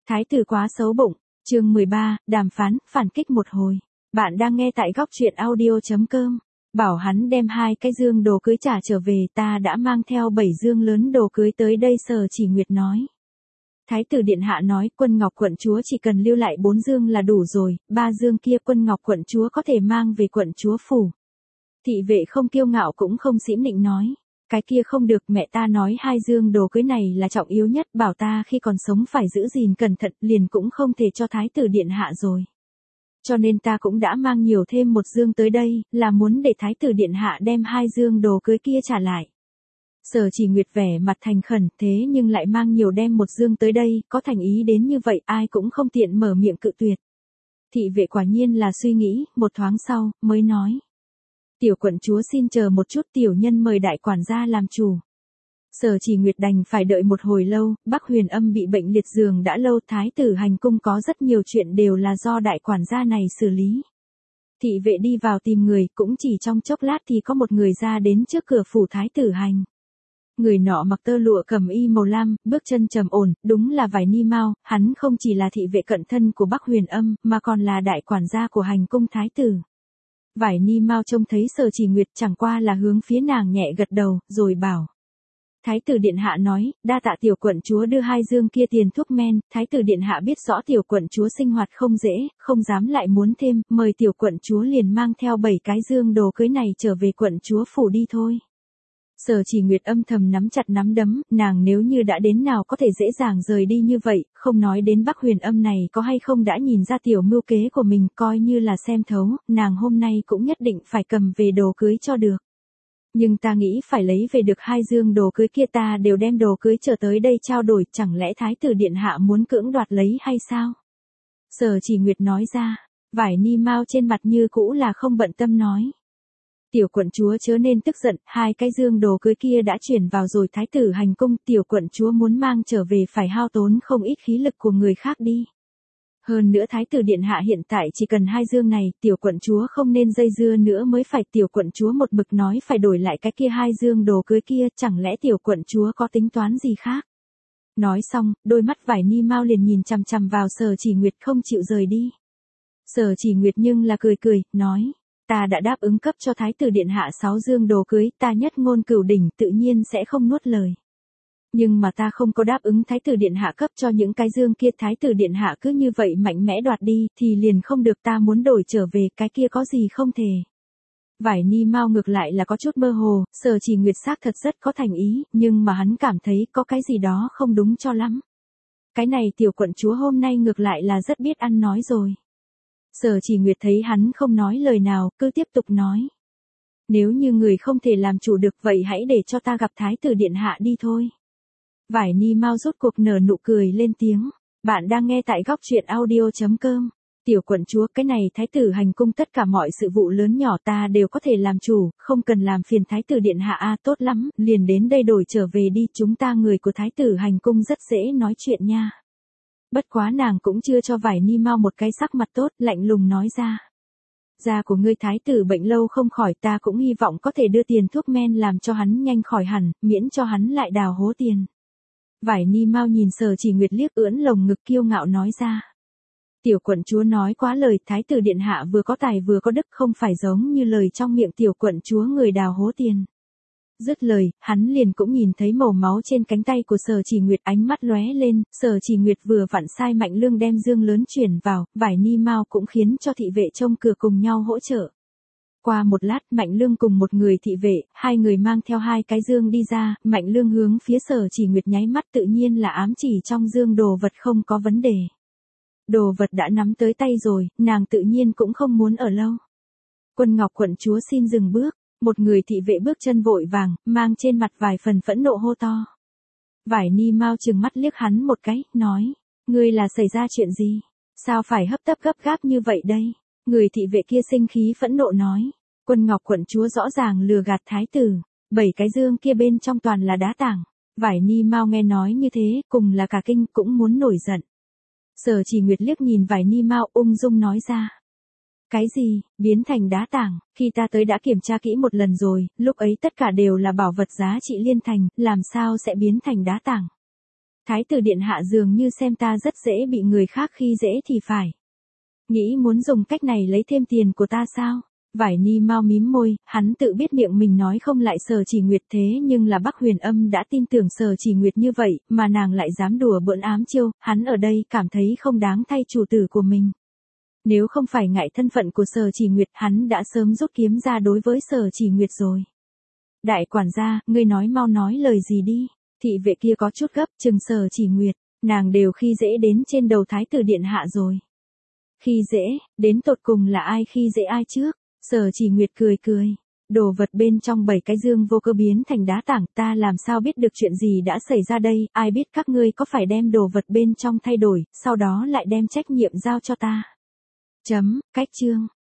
Thái tử quá xấu bụng, chương 13, đàm phán, phản kích một hồi. Bạn đang nghe tại góc truyện audio.com. Bảo hắn đem 2 cái dương đồ cưới trả trở về, ta đã mang theo 7 dương lớn đồ cưới tới đây. Sở Chỉ Nguyệt nói. Thái tử điện hạ nói, Quân Ngọc quận chúa chỉ cần lưu lại 4 dương là đủ rồi, 3 dương kia Quân Ngọc quận chúa có thể mang về quận chúa phủ. Thị vệ không kiêu ngạo cũng không xỉm nịnh nói. Cái kia không được, mẹ ta nói 2 dương đồ cưới này là trọng yếu nhất, bảo ta khi còn sống phải giữ gìn cẩn thận, liền cũng không thể cho thái tử điện hạ rồi. Cho nên ta cũng đã mang nhiều thêm 1 dương tới đây, là muốn để thái tử điện hạ đem 2 dương đồ cưới kia trả lại. Sở Chỉ Nguyệt vẻ mặt thành khẩn, thế nhưng lại mang nhiều đem 1 dương tới đây, có thành ý đến như vậy ai cũng không tiện mở miệng cự tuyệt. Thị vệ quả nhiên là suy nghĩ, một thoáng sau, mới nói. Tiểu quận chúa xin chờ một chút, tiểu nhân mời đại quản gia làm chủ. Sở Chỉ Nguyệt đành phải đợi một hồi lâu, Bắc Huyền Âm bị bệnh liệt giường đã lâu, thái tử hành cung có rất nhiều chuyện đều là do đại quản gia này xử lý. Thị vệ đi vào tìm người, cũng chỉ trong chốc lát thì có một người ra đến trước cửa phủ thái tử hành. Người nọ mặc tơ lụa cẩm y màu lam, bước chân trầm ổn, đúng là Vải Ni Mao, hắn không chỉ là thị vệ cận thân của Bắc Huyền Âm, mà còn là đại quản gia của hành cung thái tử. Vải Ni Mao trông thấy Sở Chỉ Nguyệt chẳng qua là hướng phía nàng nhẹ gật đầu, rồi bảo. Thái tử điện hạ nói, đa tạ tiểu quận chúa đưa 2 dương kia tiền thuốc men, thái tử điện hạ biết rõ tiểu quận chúa sinh hoạt không dễ, không dám lại muốn thêm, mời tiểu quận chúa liền mang theo 7 cái dương đồ cưới này trở về quận chúa phủ đi thôi. Sở Chỉ Nguyệt âm thầm nắm chặt nắm đấm, nàng nếu như đã đến nào có thể dễ dàng rời đi như vậy, không nói đến Bắc Huyền Âm này có hay không đã nhìn ra tiểu mưu kế của mình, coi như là xem thấu, nàng hôm nay cũng nhất định phải cầm về đồ cưới cho được. Nhưng ta nghĩ phải lấy về được 2 dương đồ cưới kia, ta đều đem đồ cưới trở tới đây trao đổi, chẳng lẽ thái tử điện hạ muốn cưỡng đoạt lấy hay sao? Sở Chỉ Nguyệt nói ra, Vải Ni Mao trên mặt như cũ là không bận tâm nói. Tiểu quận chúa chớ nên tức giận, 2 cái dương đồ cưới kia đã chuyển vào rồi thái tử hành cung, tiểu quận chúa muốn mang trở về phải hao tốn không ít khí lực của người khác đi. Hơn nữa thái tử điện hạ hiện tại chỉ cần 2 dương này, tiểu quận chúa không nên dây dưa nữa mới phải, tiểu quận chúa một mực nói phải đổi lại cái kia 2 dương đồ cưới kia, chẳng lẽ tiểu quận chúa có tính toán gì khác? Nói xong, đôi mắt Vải Ni Mao liền nhìn chằm chằm vào Sở Chỉ Nguyệt không chịu rời đi. Sở Chỉ Nguyệt nhưng là cười cười, nói. Ta đã đáp ứng cấp cho thái tử điện hạ 6 dương đồ cưới, ta nhất ngôn cửu đỉnh tự nhiên sẽ không nuốt lời. Nhưng mà ta không có đáp ứng thái tử điện hạ cấp cho những cái dương kia, thái tử điện hạ cứ như vậy mạnh mẽ đoạt đi, thì liền không được, ta muốn đổi trở về, cái kia có gì không thể. Vải Ni Mao ngược lại là có chút mơ hồ, Sở Chỉ Nguyệt xác thật rất có thành ý, nhưng mà hắn cảm thấy có cái gì đó không đúng cho lắm. Cái này tiểu quận chúa hôm nay ngược lại là rất biết ăn nói rồi. Sở Chỉ Nguyệt thấy hắn không nói lời nào, cứ tiếp tục nói. Nếu như người không thể làm chủ được vậy hãy để cho ta gặp thái tử điện hạ đi thôi. Vải Ni Mao rốt cuộc nở nụ cười lên tiếng. Bạn đang nghe tại góc truyện audio.com. Tiểu quận chúa, cái này thái tử hành cung tất cả mọi sự vụ lớn nhỏ ta đều có thể làm chủ, không cần làm phiền thái tử điện hạ. À, tốt lắm, liền đến đây đổi trở về đi, chúng ta người của thái tử hành cung rất dễ nói chuyện nha. Bất quá nàng cũng chưa cho Vải Ni Mao một cái sắc mặt tốt, lạnh lùng nói ra. Da của ngươi thái tử bệnh lâu không khỏi, ta cũng hy vọng có thể đưa tiền thuốc men làm cho hắn nhanh khỏi hẳn, miễn cho hắn lại đào hố tiền. Vải Ni Mao nhìn Sở Chỉ Nguyệt liếc, ưỡn lồng ngực kiêu ngạo nói ra. Tiểu quận chúa nói quá lời, thái tử điện hạ vừa có tài vừa có đức, không phải giống như lời trong miệng tiểu quận chúa người đào hố tiền. Dứt lời, hắn liền cũng nhìn thấy màu máu trên cánh tay của Sở Chỉ Nguyệt, ánh mắt lóe lên, Sở Chỉ Nguyệt vừa vặn sai Mạnh Lương đem dương lớn chuyển vào, Vải Ni Mao cũng khiến cho thị vệ trông cửa cùng nhau hỗ trợ. Qua một lát, Mạnh Lương cùng một người thị vệ, 2 người mang theo 2 cái dương đi ra, Mạnh Lương hướng phía Sở Chỉ Nguyệt nháy mắt, tự nhiên là ám chỉ trong dương đồ vật không có vấn đề. Đồ vật đã nắm tới tay rồi, nàng tự nhiên cũng không muốn ở lâu. Quân Ngọc quận chúa xin dừng bước. Một người thị vệ bước chân vội vàng, mang trên mặt vài phần phẫn nộ hô to. Vải Ni Mao trừng mắt liếc hắn một cái, nói, ngươi là xảy ra chuyện gì? Sao phải hấp tấp gấp gáp như vậy đây? Người thị vệ kia sinh khí phẫn nộ nói, Quân Ngọc quận chúa rõ ràng lừa gạt thái tử, 7 cái dương kia bên trong toàn là đá tảng. Vải Ni Mao nghe nói như thế, cùng là cả kinh, cũng muốn nổi giận. Sở Chỉ Nguyệt liếc nhìn Vải Ni Mao, ung dung nói ra. Cái gì, biến thành đá tảng, khi ta tới đã kiểm tra kỹ một lần rồi, lúc ấy tất cả đều là bảo vật giá trị liên thành, làm sao sẽ biến thành đá tảng? Thái tử điện hạ dường như xem ta rất dễ bị người khác khi dễ thì phải. Nghĩ muốn dùng cách này lấy thêm tiền của ta sao? Vải Ni mau mím môi, hắn tự biết miệng mình nói không lại Sở Chỉ Nguyệt thế nhưng là Bắc Huyền Âm đã tin tưởng Sở Chỉ Nguyệt như vậy, mà nàng lại dám đùa bỡn ám chiêu, hắn ở đây cảm thấy không đáng thay chủ tử của mình. Nếu không phải ngại thân phận của Sở Chỉ Nguyệt, hắn đã sớm rút kiếm ra đối với Sở Chỉ Nguyệt rồi. Đại quản gia, ngươi nói mau nói lời gì đi. Thị vệ kia có chút gấp, chừng Sở Chỉ Nguyệt, nàng đều khi dễ đến trên đầu thái tử điện hạ rồi. Khi dễ, đến tột cùng là ai khi dễ ai trước? Sở Chỉ Nguyệt cười cười. Đồ vật bên trong 7 cái dương vô cơ biến thành đá tảng, ta làm sao biết được chuyện gì đã xảy ra đây, ai biết các ngươi có phải đem đồ vật bên trong thay đổi, sau đó lại đem trách nhiệm giao cho ta. Cách chương.